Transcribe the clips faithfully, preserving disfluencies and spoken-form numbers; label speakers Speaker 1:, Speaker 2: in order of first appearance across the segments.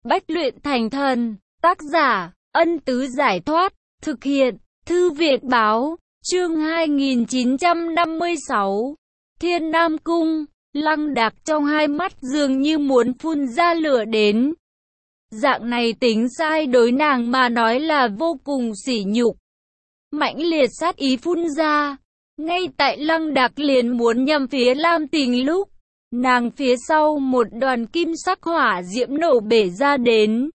Speaker 1: Bách luyện thành thần. Tác giả, Ân Tứ Giải Thoát. Thực hiện, Thư viện Báo. Chương hai nghìn chín trăm năm mươi sáu. Thiên Nam Cung. Lăng Đạc trong hai mắt dường như muốn phun ra lửa đến. Dạng này tính sai đối nàng mà nói là vô cùng sỉ nhục. Mãnh liệt sát ý phun ra. Ngay tại Lăng Đạc liền muốn nhằm phía Lam Tình lúc, nàng phía sau một đoàn kim sắc hỏa diễm nổ bể ra đến.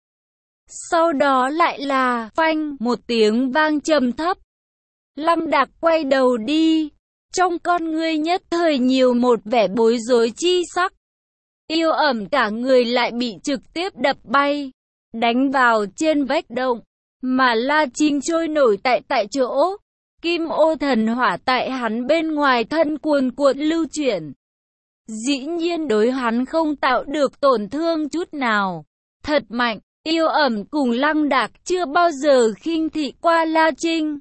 Speaker 1: Sau đó lại là phanh một tiếng vang trầm thấp. Lăng Đạc quay đầu đi, trong con ngươi nhất thời nhiều một vẻ bối rối chi sắc. Yêu ẩm cả người lại bị trực tiếp đập bay, đánh vào trên vách động, mà La Trinh trôi nổi tại tại chỗ. Kim ô thần hỏa tại hắn bên ngoài thân cuồn cuộn lưu chuyển. Dĩ nhiên đối hắn không tạo được tổn thương chút nào. Thật mạnh, yêu ẩm cùng Lăng Đạc chưa bao giờ khinh thị qua La Trinh.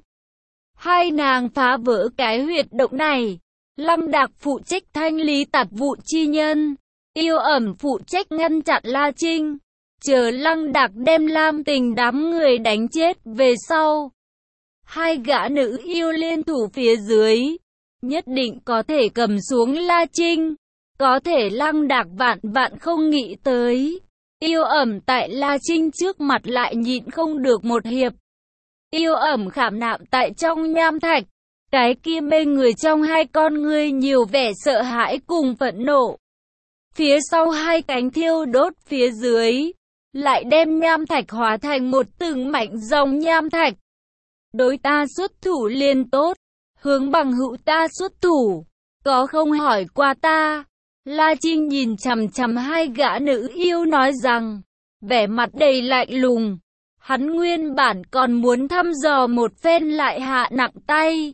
Speaker 1: Hai nàng phá vỡ cái huyệt động này. Lăng Đạc phụ trách thanh lý tạp vụ chi nhân. Yêu ẩm phụ trách ngăn chặn La Trinh. Chờ Lăng Đạc đem Lam Tình đám người đánh chết về sau. Hai gã nữ yêu liên thủ phía dưới. Nhất định có thể cầm xuống La Trinh. Có thể Lăng Đạc vạn vạn không nghĩ tới. Yêu ẩm tại La Trinh trước mặt lại nhịn không được một hiệp. Yêu ẩm khảm nạm tại trong nham thạch. Cái kia mê người trong hai con ngươi nhiều vẻ sợ hãi cùng phẫn nộ. Phía sau hai cánh thiêu đốt phía dưới. Lại đem nham thạch hóa thành một từng mảnh dòng nham thạch. Đối ta xuất thủ liền tốt. Hướng bằng hữu ta xuất thủ. Có không hỏi qua ta. La Trinh nhìn chằm chằm hai gã nữ yêu nói rằng. Vẻ mặt đầy lạnh lùng. Hắn nguyên bản còn muốn thăm dò một phen lại hạ nặng tay.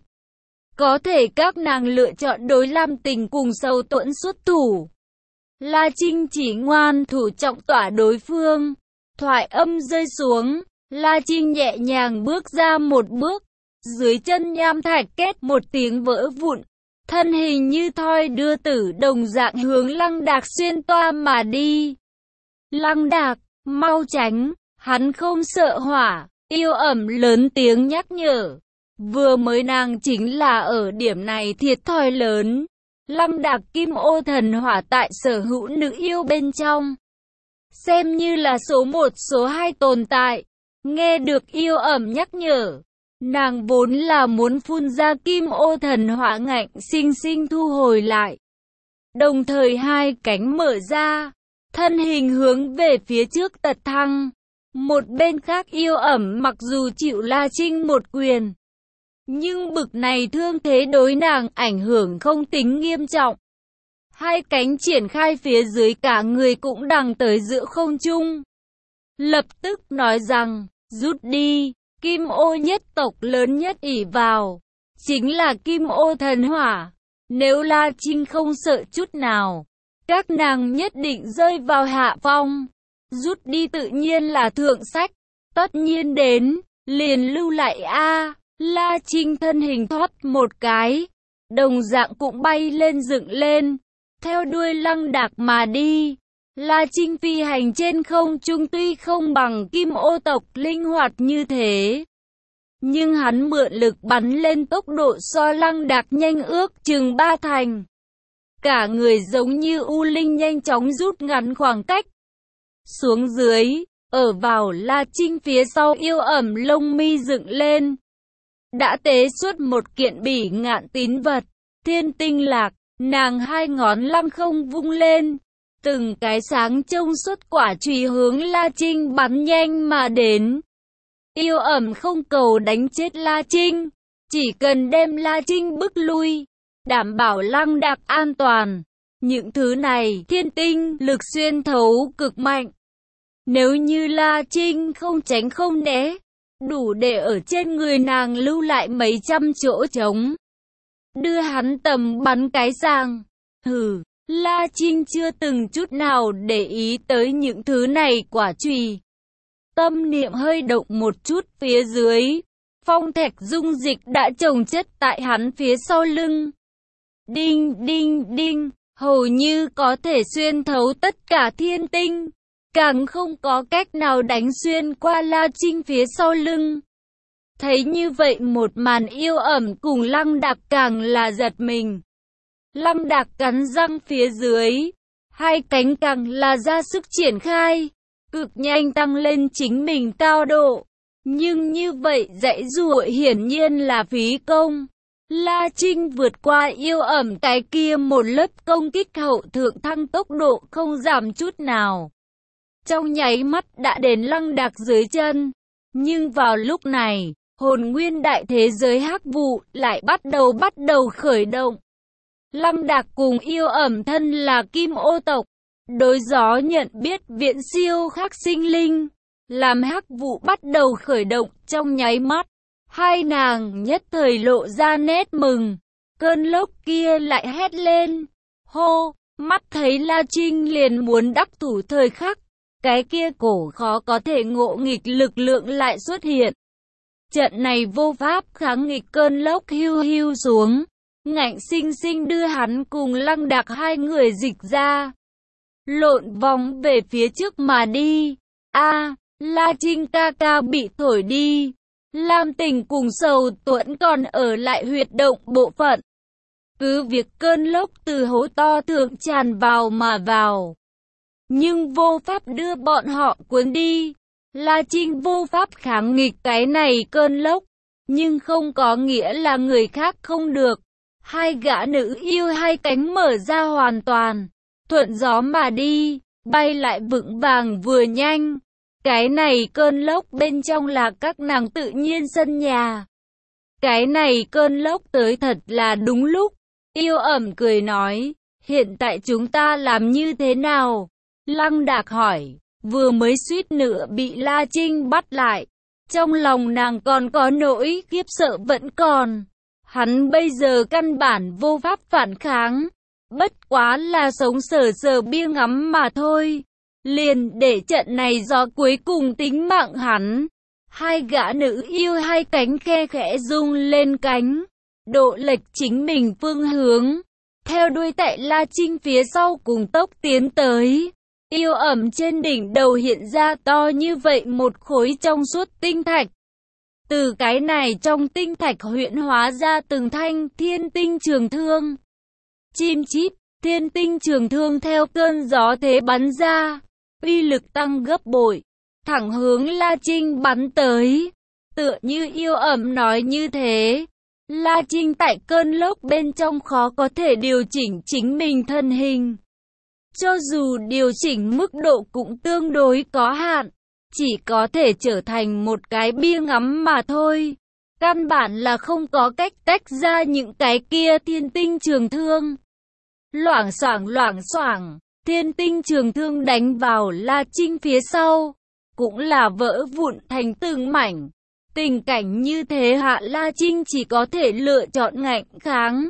Speaker 1: Có thể các nàng lựa chọn đối Lam Tình cùng Sâu Tuẫn xuất thủ. La Trinh chỉ ngoan thủ trọng tỏa đối phương. Thoại âm rơi xuống. La Trinh nhẹ nhàng bước ra một bước. Dưới chân nham thạch két một tiếng vỡ vụn. Thân hình như thoi đưa tử đồng dạng hướng Lăng Đạc xuyên toa mà đi. Lăng Đạc, mau tránh. Hắn không sợ hỏa. Yêu ẩm lớn tiếng nhắc nhở. Vừa mới nàng chính là ở điểm này thiệt thòi lớn. Lăng Đạc kim ô thần hỏa tại sở hữu nữ yêu bên trong. Xem như là số một số hai tồn tại. Nghe được yêu ẩm nhắc nhở. Nàng vốn là muốn phun ra kim ô thần hỏa ngạnh sinh sinh thu hồi lại. Đồng thời hai cánh mở ra. Thân hình hướng về phía trước tật thăng. Một bên khác yêu ẩm mặc dù chịu La Trinh một quyền. Nhưng bực này thương thế đối nàng ảnh hưởng không tính nghiêm trọng. Hai cánh triển khai phía dưới cả người cũng đằng tới giữa không trung. Lập tức nói rằng, rút đi, kim ô nhất tộc lớn nhất ỷ vào. Chính là kim ô thần hỏa. Nếu La Trinh không sợ chút nào, các nàng nhất định rơi vào hạ phong. Rút đi tự nhiên là thượng sách. Tất nhiên đến, liền lưu lại a. La Trinh thân hình thoát một cái. Đồng dạng cũng bay lên dựng lên. Theo đuôi Lăng Đạc mà đi. La Trinh phi hành trên không trung tuy không bằng kim ô tộc linh hoạt như thế. Nhưng hắn mượn lực bắn lên tốc độ so Lăng Đạc nhanh ước chừng ba thành. Cả người giống như u linh nhanh chóng rút ngắn khoảng cách. Xuống dưới, ở vào La Trinh phía sau yêu ẩm lông mi dựng lên. Đã tế xuất một kiện bỉ ngạn tín vật, thiên tinh lạc, nàng hai ngón lăng không vung lên. Từng cái sáng trông xuất quả chùy hướng La Trinh bắn nhanh mà đến. Yêu ẩm không cầu đánh chết La Trinh, chỉ cần đem La Trinh bức lui, đảm bảo Lăng Đạc an toàn. Những thứ này thiên tinh lực xuyên thấu cực mạnh. Nếu như La Trinh không tránh không né, đủ để ở trên người nàng lưu lại mấy trăm chỗ trống. Đưa hắn tầm bắn cái sang. Hừ, La Trinh chưa từng chút nào để ý tới những thứ này quả chùy. Tâm niệm hơi động một chút phía dưới. Phong thạch dung dịch đã chồng chất tại hắn phía sau lưng. Đinh đinh đinh, hầu như có thể xuyên thấu tất cả thiên tinh. càng không có cách nào đánh xuyên qua La Trinh phía sau lưng. Thấy như vậy một màn, Yêu Ẩm cùng Lăng Đạc càng là giật mình. Lăng Đạc cắn răng phía dưới, hai cánh càng là ra sức triển khai, cực nhanh tăng lên chính mình cao độ. Nhưng như vậy dãy dụa hiển nhiên là phí công. La Trinh vượt qua Yêu Ẩm cái kia một lớp công kích hậu thượng thăng tốc độ không giảm chút nào. Trong nháy mắt đã đến Lăng Đạc dưới chân. Nhưng vào lúc này, hồn nguyên đại thế giới hắc vụ lại bắt đầu bắt đầu khởi động. Lăng Đạc cùng Yêu Ẩm thân là Kim Ô tộc, đối gió nhận biết viện siêu khác sinh linh, làm hắc vụ bắt đầu khởi động trong nháy mắt. Hai nàng nhất thời lộ ra nét mừng, cơn lốc kia lại hét lên, hô, mắt thấy La Trinh liền muốn đắc thủ thời khắc, cái kia cổ khó có thể ngộ nghịch lực lượng lại xuất hiện. Trận này vô pháp kháng nghịch cơn lốc hưu hưu xuống, ngạnh sinh sinh đưa hắn cùng Lăng Đạc hai người dịch ra, lộn vòng về phía trước mà đi. A, La Trinh ca ca bị thổi đi. Lam Tình cùng Sầu Tuẫn còn ở lại huyệt động bộ phận. Cứ việc cơn lốc từ hố to thượng tràn vào mà vào, nhưng vô pháp đưa bọn họ cuốn đi. La Trinh vô pháp kháng nghịch cái này cơn lốc, nhưng không có nghĩa là người khác không được. Hai gã nữ yêu hai cánh mở ra hoàn toàn, thuận gió mà đi, bay lại vững vàng vừa nhanh. Cái này cơn lốc bên trong là các nàng tự nhiên sân nhà. Cái này cơn lốc tới thật là đúng lúc. Yêu Ẩm cười nói, hiện tại chúng ta làm như thế nào? Lăng Đạc hỏi, vừa mới suýt nữa bị La Trinh bắt lại. Trong lòng nàng còn có nỗi khiếp sợ vẫn còn. Hắn bây giờ căn bản vô pháp phản kháng, bất quá là sống sờ sờ bia ngắm mà thôi. Liền để trận này do cuối cùng tính mạng hắn. Hai gã nữ yêu hai cánh khe khẽ rung lên cánh, độ lệch chính mình phương hướng, theo đuôi tại La Trinh phía sau cùng tốc tiến tới. Yêu Ẩm trên đỉnh đầu hiện ra to như vậy một khối trong suốt tinh thạch. Từ cái này trong tinh thạch huyễn hóa ra từng thanh thiên tinh trường thương. Chim chít, thiên tinh trường thương theo cơn gió thế bắn ra, uy lực tăng gấp bội, thẳng hướng La Trinh bắn tới. Tựa như Yêu Ẩm nói như thế, La Trinh tại cơn lốc bên trong khó có thể điều chỉnh chính mình thân hình. Cho dù điều chỉnh mức độ cũng tương đối có hạn, chỉ có thể trở thành một cái bia ngắm mà thôi. Căn bản là không có cách tách ra những cái kia thiên tinh trường thương. Loảng xoảng loảng xoảng, thiên tinh trường thương đánh vào La Trinh phía sau, cũng là vỡ vụn thành từng mảnh. Tình cảnh như thế hạ, La Trinh chỉ có thể lựa chọn ngạnh kháng.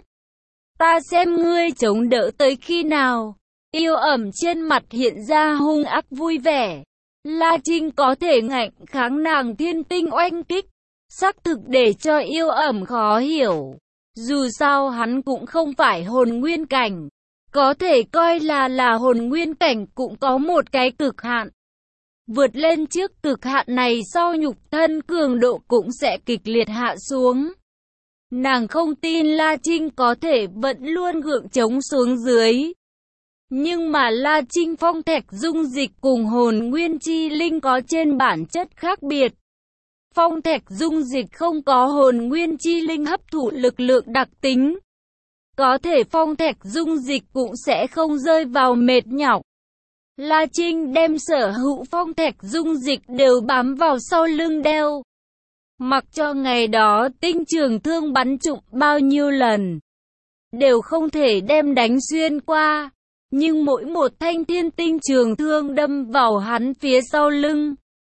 Speaker 1: Ta xem ngươi chống đỡ tới khi nào. Yêu Ẩm trên mặt hiện ra hung ác vui vẻ. La Trinh có thể ngạnh kháng nàng thiên tinh oanh kích, xác thực để cho Yêu Ẩm khó hiểu. Dù sao hắn cũng không phải hồn nguyên cảnh, có thể coi là là hồn nguyên cảnh cũng có một cái cực hạn. Vượt lên trước cực hạn này sau nhục thân cường độ cũng sẽ kịch liệt hạ xuống. Nàng không tin La Trinh có thể vẫn luôn gượng chống xuống dưới. Nhưng mà La Trinh phong thạch dung dịch cùng hồn nguyên chi linh có trên bản chất khác biệt. Phong thạch dung dịch không có hồn nguyên chi linh hấp thụ lực lượng đặc tính. Có thể phong thạch dung dịch cũng sẽ không rơi vào mệt nhọc. La Trinh đem sở hữu phong thạch dung dịch đều bám vào sau lưng đeo. Mặc cho ngày đó tinh trường thương bắn trụng bao nhiêu lần, đều không thể đem đánh xuyên qua. Nhưng mỗi một thanh thiên tinh trường thương đâm vào hắn phía sau lưng,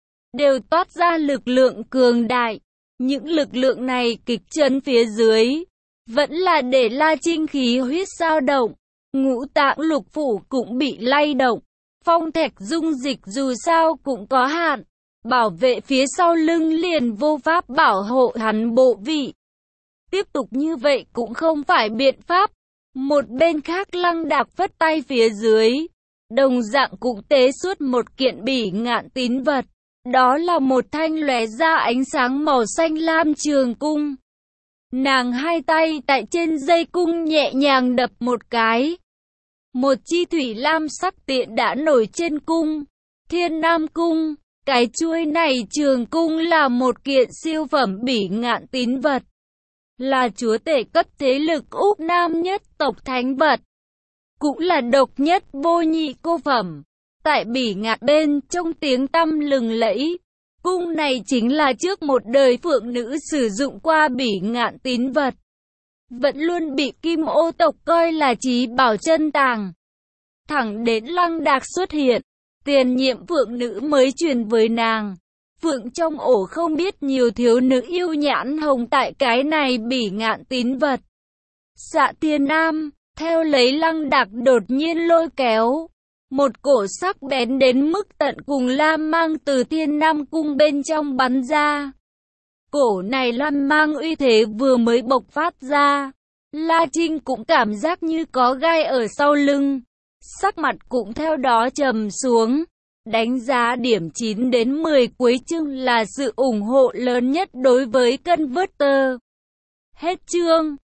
Speaker 1: đều toát ra lực lượng cường đại. Những lực lượng này kịch chấn phía dưới, vẫn là để La Trinh khí huyết dao động, ngũ tạng lục phủ cũng bị lay động. Phong thạch dung dịch dù sao cũng có hạn, bảo vệ phía sau lưng liền vô pháp bảo hộ hắn bộ vị. Tiếp tục như vậy cũng không phải biện pháp. Một bên khác Lăng Đạc phất tay phía dưới, đồng dạng cũng tế xuất một kiện bỉ ngạn tín vật. Đó là một thanh lóe ra ánh sáng màu xanh lam trường cung. Nàng hai tay tại trên dây cung nhẹ nhàng đập một cái. Một chi thủy lam sắc tiện đã nổi trên cung. Thiên Nam Cung. Cái chuôi này trường cung là một kiện siêu phẩm bỉ ngạn tín vật. Là chúa tể cấp thế lực Úc Nam nhất tộc thánh vật. Cũng là độc nhất vô nhị cô phẩm. Tại bỉ ngạn bên trong tiếng tăm lừng lẫy. Cung này chính là trước một đời phượng nữ sử dụng qua bỉ ngạn tín vật. Vẫn luôn bị Kim Ô tộc coi là chí bảo chân tàng. Thẳng đến Lăng Đạc xuất hiện, tiền nhiệm phượng nữ mới truyền với nàng. Phượng trong ổ không biết nhiều thiếu nữ yêu nhãn hồng tại cái này bỉ ngạn tín vật. Dạ Thiên Nam, theo lấy Lăng Đạc đột nhiên lôi kéo. Một cổ sắc bén đến mức tận cùng lam mang từ Thiên Nam Cung bên trong bắn ra. Cổ này lam mang uy thế vừa mới bộc phát ra. La Trinh cũng cảm giác như có gai ở sau lưng. Sắc mặt cũng theo đó trầm xuống. Đánh giá điểm chín đến mười cuối chương là sự ủng hộ lớn nhất đối với Converter. Hết chương.